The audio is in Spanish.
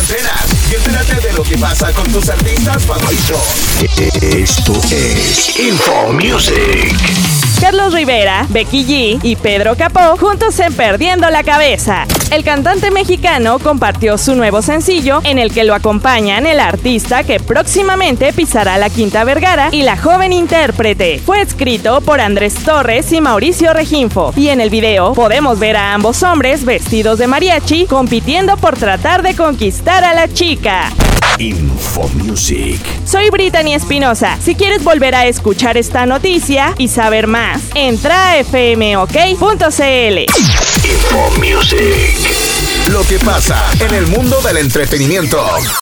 antenas y entérate de lo que pasa con tus artistas favoritos. Esto es Info Music. Carlos Rivera, Becky G y Pedro Capó juntos en Perdiendo la Cabeza. El cantante mexicano compartió su nuevo sencillo en el que lo acompañan el artista que próximamente pisará la Quinta Vergara y la joven intérprete. Fue escrito por Andrés Torres y Mauricio Reginfo y en el video podemos ver a ambos hombres vestidos de mariachi compitiendo por tratar de conquistar a la chica. Info Music. Soy Brittany Espinosa. Si quieres volver a escuchar esta noticia y saber más, entra a fmok.cl. Info Music. Lo que pasa en el mundo del entretenimiento.